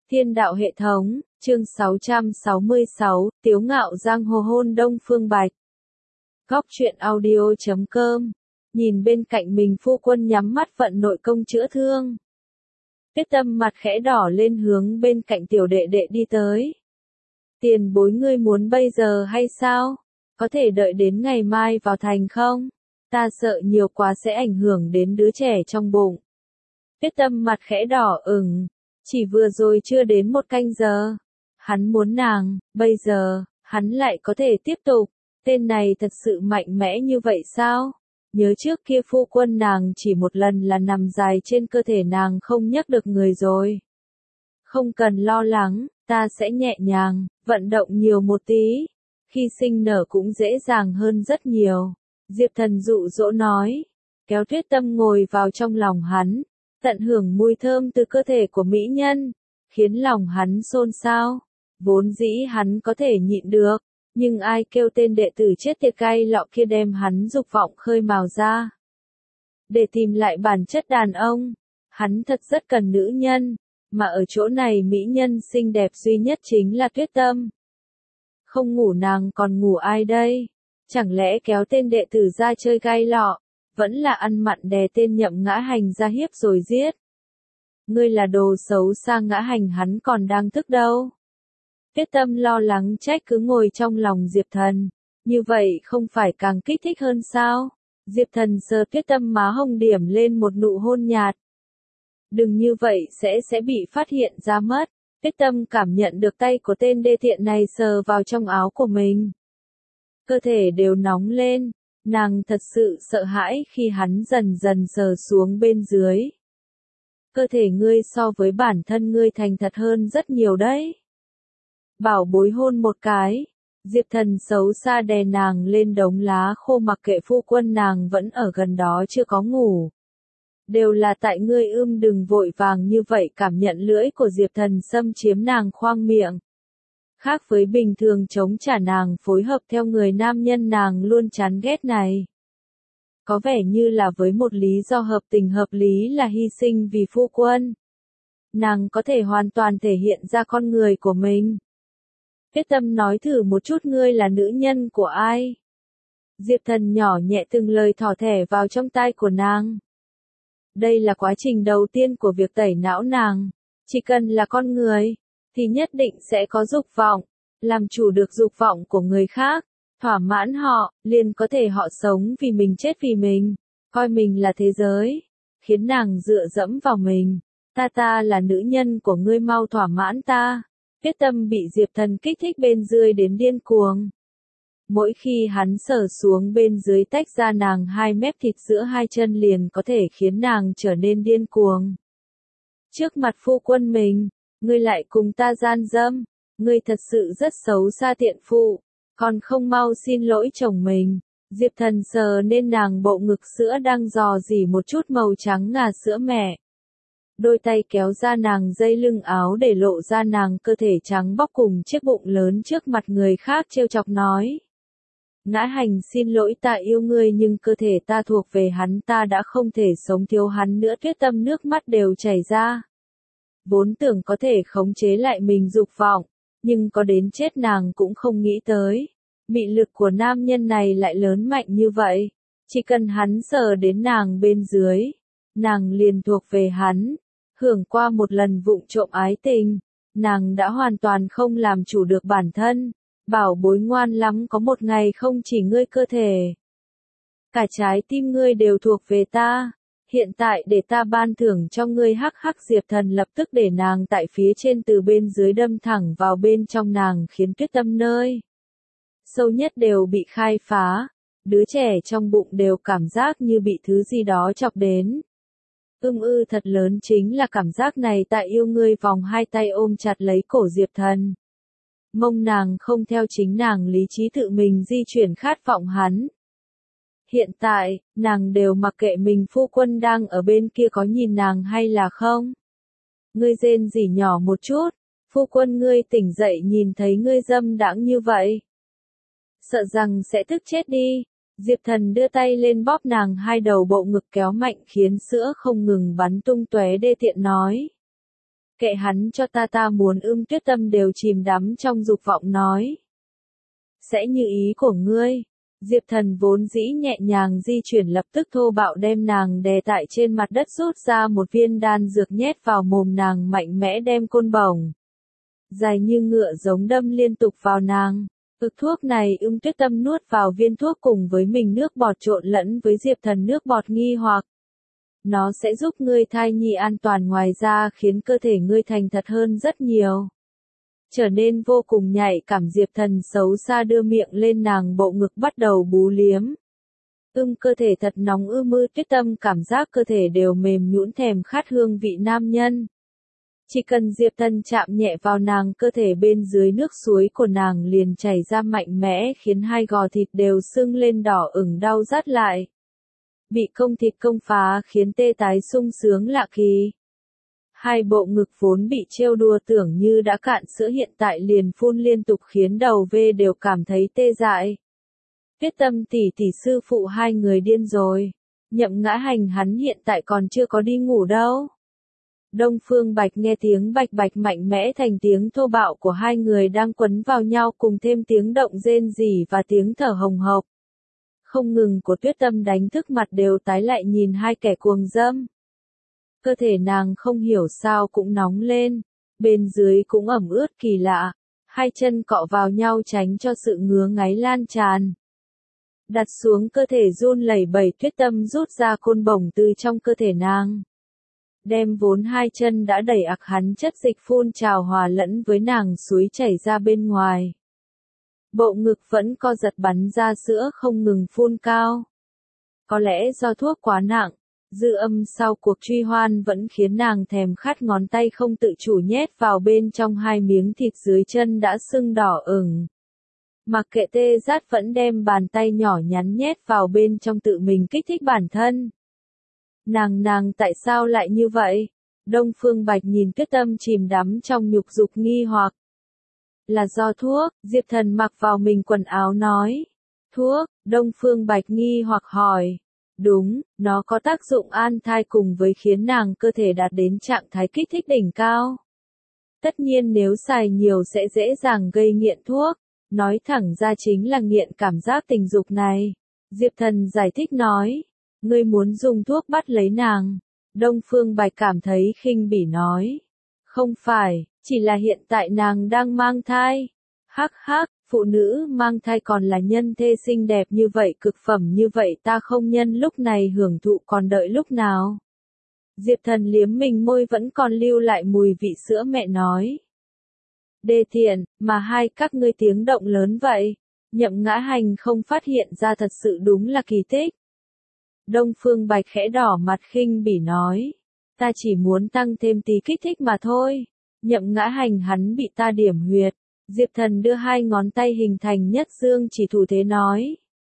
Thiên đạo hệ thống, chương 666, Tiếu ngạo giang hồ hôn Đông Phương Bạch. Góc truyện audio.com. Nhìn bên cạnh mình phu quân nhắm mắt vận nội công chữa thương. Tuyết Tâm mặt khẽ đỏ lên hướng bên cạnh tiểu đệ đệ đi tới. Tiền bối ngươi muốn bây giờ hay sao? Có thể đợi đến ngày mai vào thành không? Ta sợ nhiều quá sẽ ảnh hưởng đến đứa trẻ trong bụng. Tuyết Tâm mặt khẽ đỏ ửng. Chỉ vừa rồi chưa đến 1 canh giờ. Hắn muốn nàng, bây giờ, hắn lại có thể tiếp tục. Tên này thật sự mạnh mẽ như vậy sao? Nhớ trước kia phu quân nàng chỉ một lần là nằm dài trên cơ thể nàng không nhấc được người rồi. Không cần lo lắng, ta sẽ nhẹ nhàng, vận động nhiều một tí. Khi sinh nở cũng dễ dàng hơn rất nhiều. Diệp Thần dụ dỗ nói. Kéo Tuyết Tâm ngồi vào trong lòng hắn. Tận hưởng mùi thơm từ cơ thể của mỹ nhân, khiến lòng hắn xôn xao. Vốn dĩ hắn có thể nhịn được, nhưng ai kêu tên đệ tử chết tiệt cay lọ kia đem hắn dục vọng khơi mào ra. Để tìm lại bản chất đàn ông, hắn thật rất cần nữ nhân, mà ở chỗ này mỹ nhân xinh đẹp duy nhất chính là Tuyết Tâm. Không ngủ nàng còn ngủ ai đây? Chẳng lẽ kéo tên đệ tử ra chơi gai lọ? Vẫn là ăn mặn đè tên Nhậm Ngã Hành ra hiếp rồi giết. Ngươi là đồ xấu xa Ngã Hành, hắn còn đang thức đâu. Tuyết Tâm lo lắng trách cứ ngồi trong lòng Diệp Thần. Như vậy không phải càng kích thích hơn sao? Diệp Thần sờ Tuyết Tâm má hồng điểm lên một nụ hôn nhạt. Đừng như vậy sẽ bị phát hiện ra mất. Tuyết Tâm cảm nhận được tay của tên đê tiện này sờ vào trong áo của mình. Cơ thể đều nóng lên. Nàng thật sự sợ hãi khi hắn dần dần sờ xuống bên dưới. Cơ thể ngươi so với bản thân ngươi thành thật hơn rất nhiều đấy. Bảo bối hôn một cái. Diệp Thần xấu xa đè nàng lên đống lá khô mặc kệ phu quân nàng vẫn ở gần đó chưa có ngủ. Đều là tại ngươi đừng vội vàng như vậy, cảm nhận lưỡi của Diệp Thần xâm chiếm nàng khoang miệng. Khác với bình thường chống trả nàng phối hợp theo người nam nhân nàng luôn chán ghét này. Có vẻ như là với một lý do hợp tình hợp lý là hy sinh vì phu quân. Nàng có thể hoàn toàn thể hiện ra con người của mình. Tuyết Tâm nói thử một chút, ngươi là nữ nhân của ai? Diệp Thần nhỏ nhẹ từng lời thỏ thẻ vào trong tai của nàng. Đây là quá trình đầu tiên của việc tẩy não nàng. Chỉ cần là con người thì nhất định sẽ có dục vọng, làm chủ được dục vọng của người khác, thỏa mãn họ, liền có thể họ sống vì mình chết vì mình, coi mình là thế giới, khiến nàng dựa dẫm vào mình. Ta là nữ nhân của ngươi, mau thỏa mãn ta. Tuyết Tâm bị Diệp Thần kích thích bên dưới đến điên cuồng. Mỗi khi hắn sờ xuống bên dưới tách ra nàng 2 mép thịt giữa 2 chân liền có thể khiến nàng trở nên điên cuồng. Trước mặt phu quân mình, ngươi lại cùng ta gian dâm, ngươi thật sự rất xấu xa tiện phụ, còn không mau xin lỗi chồng mình. Diệp Thần sờ nên nàng bộ ngực sữa đang rò rỉ một chút màu trắng ngà sữa mẹ. Đôi tay kéo ra nàng dây lưng áo để lộ ra nàng cơ thể trắng bóc cùng chiếc bụng lớn trước mặt người khác, trêu chọc nói. Ngã Hành, xin lỗi, ta yêu ngươi nhưng cơ thể ta thuộc về hắn, ta đã không thể sống thiếu hắn nữa. Tuyết Tâm nước mắt đều chảy ra. Vốn tưởng có thể khống chế lại mình dục vọng, nhưng có đến chết nàng cũng không nghĩ tới. Mị lực của nam nhân này lại lớn mạnh như vậy. Chỉ cần hắn sờ đến nàng bên dưới, nàng liền thuộc về hắn. Hưởng qua một lần vụng trộm ái tình, nàng đã hoàn toàn không làm chủ được bản thân. Bảo bối ngoan lắm, có một ngày không chỉ ngươi cơ thể, cả trái tim ngươi đều thuộc về ta. Hiện tại để ta ban thưởng cho ngươi. Hắc hắc. Diệp Thần lập tức để nàng tại phía trên từ bên dưới đâm thẳng vào bên trong nàng, khiến Tuyết Tâm nơi sâu nhất đều bị khai phá. Đứa trẻ trong bụng đều cảm giác như bị thứ gì đó chọc đến. Thật lớn chính là cảm giác này. Ta yêu ngươi. Vòng 2 tay ôm chặt lấy cổ Diệp Thần. Mông nàng không theo chính nàng lý trí tự mình di chuyển khát vọng hắn. Hiện tại, nàng đều mặc kệ mình phu quân đang ở bên kia có nhìn nàng hay là không. Ngươi rên rỉ nhỏ một chút, phu quân ngươi tỉnh dậy nhìn thấy ngươi dâm đãng như vậy. Sợ rằng sẽ tức chết đi. Diệp Thần đưa tay lên bóp nàng 2 đầu bộ ngực kéo mạnh khiến sữa không ngừng bắn tung tóe, đê tiện nói. Kệ hắn cho ta muốn. Tuyết Tâm đều chìm đắm trong dục vọng nói. Sẽ như ý của ngươi. Diệp Thần vốn dĩ nhẹ nhàng di chuyển lập tức thô bạo đem nàng đè tại trên mặt đất rút ra một viên đan dược nhét vào mồm nàng mạnh mẽ đem côn bổng. Dài như ngựa giống đâm liên tục vào nàng. Thuốc này Tuyết Tâm nuốt vào viên thuốc cùng với mình nước bọt trộn lẫn với Diệp Thần nước bọt nghi hoặc. Nó sẽ giúp ngươi thai nhi an toàn ngoài ra khiến cơ thể ngươi thành thật hơn rất nhiều. Trở nên vô cùng nhạy cảm Diệp Thần xấu xa đưa miệng lên nàng bộ ngực bắt đầu bú liếm. Cơ thể thật nóng Tuyết Tâm cảm giác cơ thể đều mềm nhũn thèm khát hương vị nam nhân. Chỉ cần Diệp Thần chạm nhẹ vào nàng cơ thể bên dưới nước suối của nàng liền chảy ra mạnh mẽ khiến hai gò thịt đều sưng lên đỏ ửng đau rát lại. Bị công thịt công phá khiến tê tái sung sướng lạ kỳ. Hai bộ ngực vốn bị trêu đùa tưởng như đã cạn sữa hiện tại liền phun liên tục khiến đầu V đều cảm thấy tê dại. Tuyết Tâm tỷ tỷ sư phụ hai người điên rồi. Nhậm Ngã Hành hắn hiện tại còn chưa có đi ngủ đâu. Đông Phương Bạch nghe tiếng bạch bạch mạnh mẽ thành tiếng thô bạo của hai người đang quấn vào nhau cùng thêm tiếng động rên rỉ và tiếng thở hồng hộc. Không ngừng của Tuyết Tâm đánh thức mặt đều tái lại nhìn hai kẻ cuồng dâm. Cơ thể nàng không hiểu sao cũng nóng lên, bên dưới cũng ẩm ướt kỳ lạ, hai chân cọ vào nhau tránh cho sự ngứa ngáy lan tràn. Đặt xuống cơ thể run lẩy bẩy Tuyết Tâm rút ra côn bổng từ trong cơ thể nàng. Đem vốn hai chân đã đẩy ặc hắn chất dịch phun trào hòa lẫn với nàng suối chảy ra bên ngoài. Bộ ngực vẫn co giật bắn ra sữa không ngừng phun cao. Có lẽ do thuốc quá nặng, dư âm sau cuộc truy hoan vẫn khiến nàng thèm khát ngón tay không tự chủ nhét vào bên trong hai miếng thịt dưới chân đã sưng đỏ ửng. Mặc kệ tê rát vẫn đem bàn tay nhỏ nhắn nhét vào bên trong tự mình kích thích bản thân. Nàng tại sao lại như vậy? Đông Phương Bạch nhìn Tuyết Tâm chìm đắm trong nhục dục nghi hoặc. Là do thuốc, Diệp Thần mặc vào mình quần áo nói. Thuốc, Đông Phương Bạch nghi hoặc hỏi. Đúng, nó có tác dụng an thai cùng với khiến nàng cơ thể đạt đến trạng thái kích thích đỉnh cao. Tất nhiên nếu xài nhiều sẽ dễ dàng gây nghiện thuốc, nói thẳng ra chính là nghiện cảm giác tình dục này. Diệp Thần giải thích nói, ngươi muốn dùng thuốc bắt lấy nàng. Đông Phương Bạch cảm thấy khinh bỉ nói, không phải, chỉ là hiện tại nàng đang mang thai. Hắc hắc, phụ nữ mang thai còn là nhân thê xinh đẹp như vậy cực phẩm như vậy ta không nhân lúc này hưởng thụ còn đợi lúc nào. Diệp Thần liếm mình môi vẫn còn lưu lại mùi vị sữa mẹ nói. Đê tiện, mà hai các ngươi tiếng động lớn vậy. Nhậm Ngã Hành không phát hiện ra thật sự đúng là kỳ tích. Đông Phương Bạch khẽ đỏ mặt khinh bỉ nói. Ta chỉ muốn tăng thêm tí kích thích mà thôi. Nhậm Ngã Hành hắn bị ta điểm huyệt. Diệp Thần đưa hai ngón tay hình thành nhất dương chỉ thủ thế nói.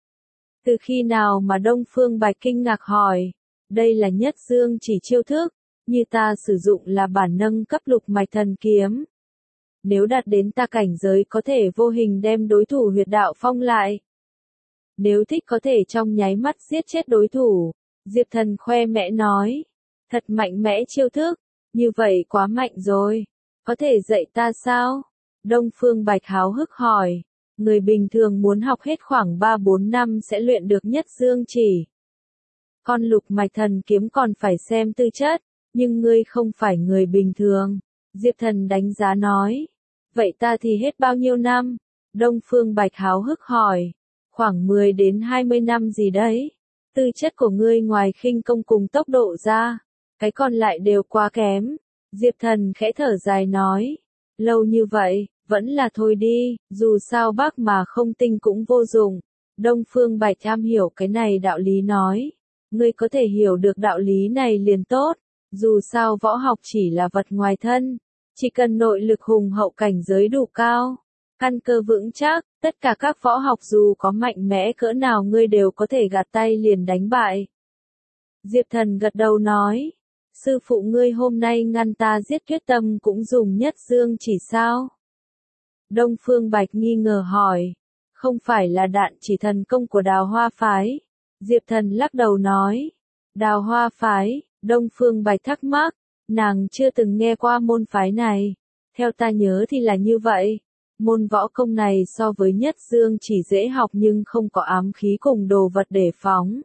Từ khi nào mà Đông Phương Bạch kinh ngạc hỏi. Đây là nhất dương chỉ chiêu thức. Như ta sử dụng là bản nâng cấp lục mạch thần kiếm. Nếu đạt đến ta cảnh giới có thể vô hình đem đối thủ huyệt đạo phong lại. Nếu thích có thể trong nháy mắt giết chết đối thủ. Diệp Thần khoe mẽ nói. Thật mạnh mẽ chiêu thức. Như vậy quá mạnh rồi. Có thể dạy ta sao? Đông Phương Bạch háo hức hỏi. Người bình thường muốn học hết khoảng 3-4 năm sẽ luyện được nhất dương chỉ. Con lục mạch thần kiếm còn phải xem tư chất. Nhưng ngươi không phải người bình thường. Diệp Thần đánh giá nói. Vậy ta thì hết bao nhiêu năm? Đông Phương Bạch háo hức hỏi. Khoảng 10 đến 20 năm gì đấy. Tư chất của ngươi ngoài khinh công cùng tốc độ ra. Cái còn lại đều quá kém. Diệp Thần khẽ thở dài nói. Lâu như vậy, vẫn là thôi đi, dù sao bác mà không tinh cũng vô dụng. Đông Phương Bạch am hiểu cái này đạo lý nói. Ngươi có thể hiểu được đạo lý này liền tốt. Dù sao võ học chỉ là vật ngoài thân. Chỉ cần nội lực hùng hậu cảnh giới đủ cao. Căn cơ vững chắc, tất cả các võ học dù có mạnh mẽ cỡ nào ngươi đều có thể gạt tay liền đánh bại. Diệp Thần gật đầu nói. Sư phụ ngươi hôm nay ngăn ta giết Tuyết Tâm cũng dùng nhất dương chỉ sao? Đông Phương Bạch nghi ngờ hỏi. Không phải là đạn chỉ thần công của Đào Hoa Phái. Diệp Thần lắc đầu nói. Đào Hoa Phái, Đông Phương Bạch thắc mắc. Nàng chưa từng nghe qua môn phái này. Theo ta nhớ thì là như vậy. Môn võ công này so với nhất dương chỉ dễ học nhưng không có ám khí cùng đồ vật để phóng.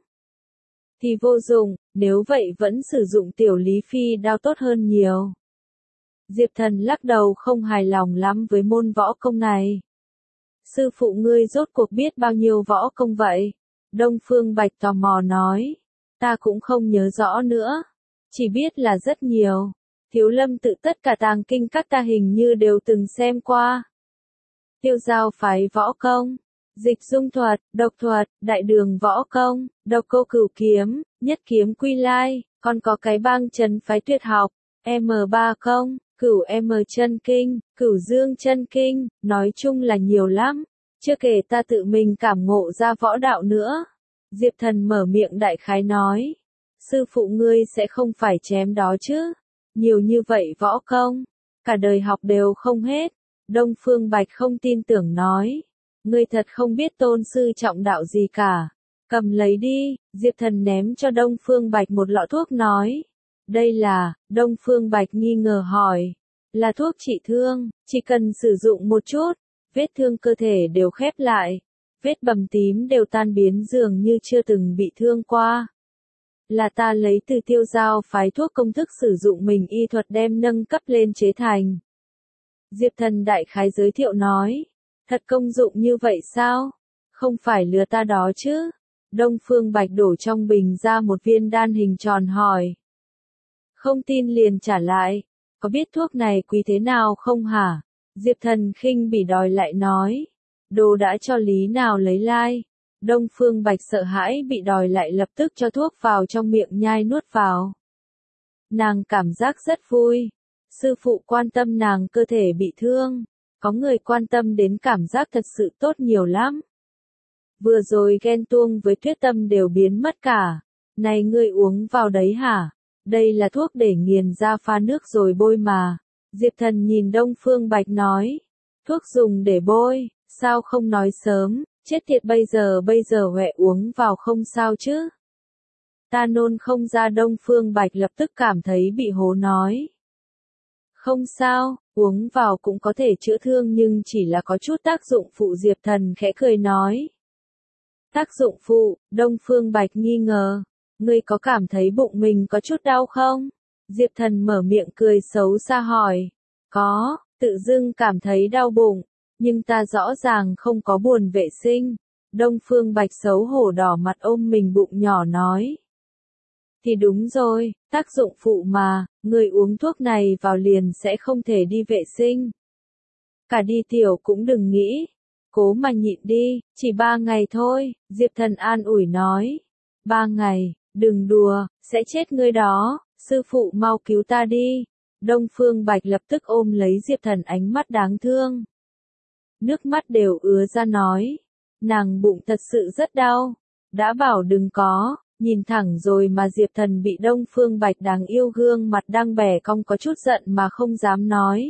Thì vô dụng, nếu vậy vẫn sử dụng tiểu lý phi đao tốt hơn nhiều. Diệp Thần lắc đầu không hài lòng lắm với môn võ công này. Sư phụ ngươi rốt cuộc biết bao nhiêu võ công vậy? Đông Phương Bạch tò mò nói. Ta cũng không nhớ rõ nữa. Chỉ biết là rất nhiều. Thiếu Lâm tự tất cả tàng kinh các ta hình như đều từng xem qua. Tiêu Giao phái võ công, Dịch Dung thuật, độc thuật, đại đường võ công, độc cô cửu kiếm, nhất kiếm quy lai, còn có cái bang trấn phái tuyệt học, M3 công, cửu M chân kinh, cửu dương chân kinh, nói chung là nhiều lắm. Chưa kể ta tự mình cảm ngộ ra võ đạo nữa. Diệp Thần mở miệng đại khái nói. Sư phụ ngươi sẽ không phải chém đó chứ. Nhiều như vậy võ công. Cả đời học đều không hết. Đông Phương Bạch không tin tưởng nói. Ngươi thật không biết tôn sư trọng đạo gì cả. Cầm lấy đi. Diệp Thần ném cho Đông Phương Bạch một lọ thuốc nói. Đây là, Đông Phương Bạch nghi ngờ hỏi. Là thuốc trị thương, chỉ cần sử dụng một chút. Vết thương cơ thể đều khép lại, vết bầm tím đều tan biến dường như chưa từng bị thương qua. Là ta lấy từ Tiêu Giao phái thuốc công thức sử dụng mình y thuật đem nâng cấp lên chế thành. Diệp Thần đại khái giới thiệu nói, thật công dụng như vậy sao? Không phải lừa ta đó chứ? Đông Phương Bạch đổ trong bình ra một viên đan hình tròn hỏi. Không tin liền trả lại, có biết thuốc này quý thế nào không hả? Diệp Thần khinh bỉ đòi lại nói. Đồ đã cho lý nào lấy lai. Đông Phương Bạch sợ hãi bị đòi lại lập tức cho thuốc vào trong miệng nhai nuốt vào. Nàng cảm giác rất vui. Sư phụ quan tâm nàng cơ thể bị thương. Có người quan tâm đến cảm giác thật sự tốt nhiều lắm. Vừa rồi ghen tuông với Tuyết Tâm đều biến mất cả. Này ngươi uống vào đấy hả? Đây là thuốc để nghiền ra pha nước rồi bôi mà. Diệp Thần nhìn Đông Phương Bạch nói. Thuốc dùng để bôi, sao không nói sớm, chết tiệt bây giờ huệ uống vào không sao chứ. Ta nôn không ra. Đông Phương Bạch lập tức cảm thấy bị hố nói. Không sao, uống vào cũng có thể chữa thương nhưng chỉ là có chút tác dụng phụ. Diệp Thần khẽ cười nói. Tác dụng phụ, Đông Phương Bạch nghi ngờ. Ngươi có cảm thấy bụng mình có chút đau không? Diệp Thần mở miệng cười xấu xa hỏi. Có, tự dưng cảm thấy đau bụng, nhưng ta rõ ràng không có buồn vệ sinh. Đông Phương Bạch xấu hổ đỏ mặt ôm mình bụng nhỏ nói. Thì đúng rồi, tác dụng phụ mà, người uống thuốc này vào liền sẽ không thể đi vệ sinh. Cả đi tiểu cũng đừng nghĩ, cố mà nhịn đi, chỉ 3 ngày thôi, Diệp Thần an ủi nói. 3 ngày, đừng đùa, sẽ chết ngươi đó, sư phụ mau cứu ta đi. Đông Phương Bạch lập tức ôm lấy Diệp Thần ánh mắt đáng thương. Nước mắt đều ứa ra nói. Nàng bụng thật sự rất đau. Đã bảo đừng có, nhìn thẳng rồi mà Diệp Thần bị Đông Phương Bạch đáng yêu gương mặt đang bẻ cong có chút giận mà không dám nói.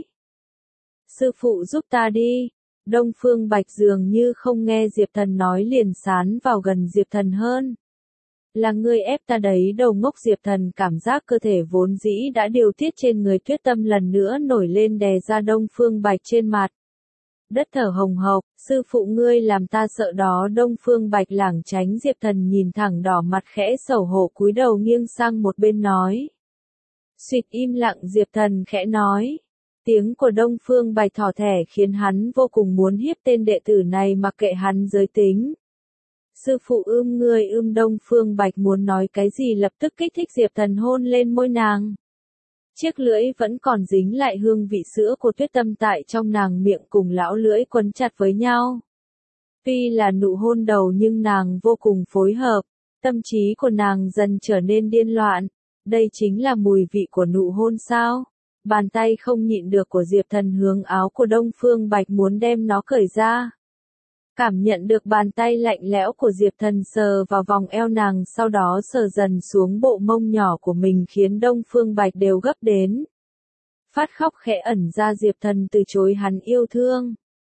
Sư phụ giúp ta đi. Đông Phương Bạch dường như không nghe Diệp Thần nói liền sán vào gần Diệp Thần hơn. Là ngươi ép ta đấy đầu ngốc. Diệp Thần cảm giác cơ thể vốn dĩ đã điều tiết trên người Tuyết Tâm lần nữa nổi lên đè ra Đông Phương Bạch trên mặt. Đất thở hồng hộc, sư phụ ngươi làm ta sợ đó. Đông Phương Bạch lảng tránh Diệp Thần nhìn thẳng đỏ mặt khẽ xấu hổ cúi đầu nghiêng sang một bên nói. Xuyệt im lặng. Diệp Thần khẽ nói. Tiếng của Đông Phương Bạch thỏ thẻ khiến hắn vô cùng muốn hiếp tên đệ tử này mặc kệ hắn giới tính. Sư phụ ngươi Đông Phương Bạch muốn nói cái gì lập tức kích thích Diệp Thần hôn lên môi nàng. Chiếc lưỡi vẫn còn dính lại hương vị sữa của Tuyết Tâm tại trong nàng miệng cùng lão lưỡi quấn chặt với nhau. Tuy là nụ hôn đầu nhưng nàng vô cùng phối hợp, tâm trí của nàng dần trở nên điên loạn. Đây chính là mùi vị của nụ hôn sao? Bàn tay không nhịn được của Diệp Thần hướng áo của Đông Phương Bạch muốn đem nó cởi ra. Cảm nhận được bàn tay lạnh lẽo của Diệp Thần sờ vào vòng eo nàng sau đó sờ dần xuống bộ mông nhỏ của mình khiến Đông Phương Bạch đều gấp đến. Phát khóc khẽ ẩn ra. Diệp Thần từ chối hắn yêu thương.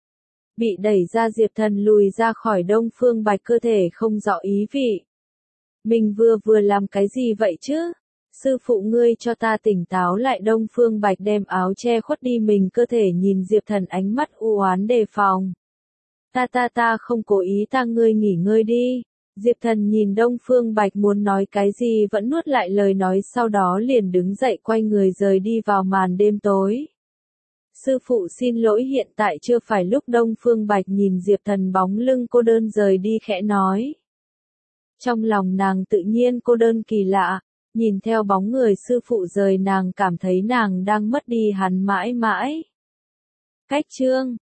Bị đẩy ra Diệp Thần lùi ra khỏi Đông Phương Bạch cơ thể không rõ ý vị. Mình vừa làm cái gì vậy chứ? Sư phụ ngươi cho ta tỉnh táo lại. Đông Phương Bạch đem áo che khuất đi mình cơ thể, nhìn Diệp Thần ánh mắt u oán đề phòng. Ta không cố ý, ngươi nghỉ ngơi đi. Diệp Thần nhìn Đông Phương Bạch muốn nói cái gì vẫn nuốt lại lời nói, sau đó liền đứng dậy quay người rời đi vào màn đêm tối. Sư phụ xin lỗi, hiện tại chưa phải lúc. Đông Phương Bạch nhìn Diệp Thần bóng lưng cô đơn rời đi khẽ nói. Trong lòng nàng tự nhiên cô đơn kỳ lạ, nhìn theo bóng người sư phụ rời nàng cảm thấy nàng đang mất đi hắn mãi mãi. Cách chương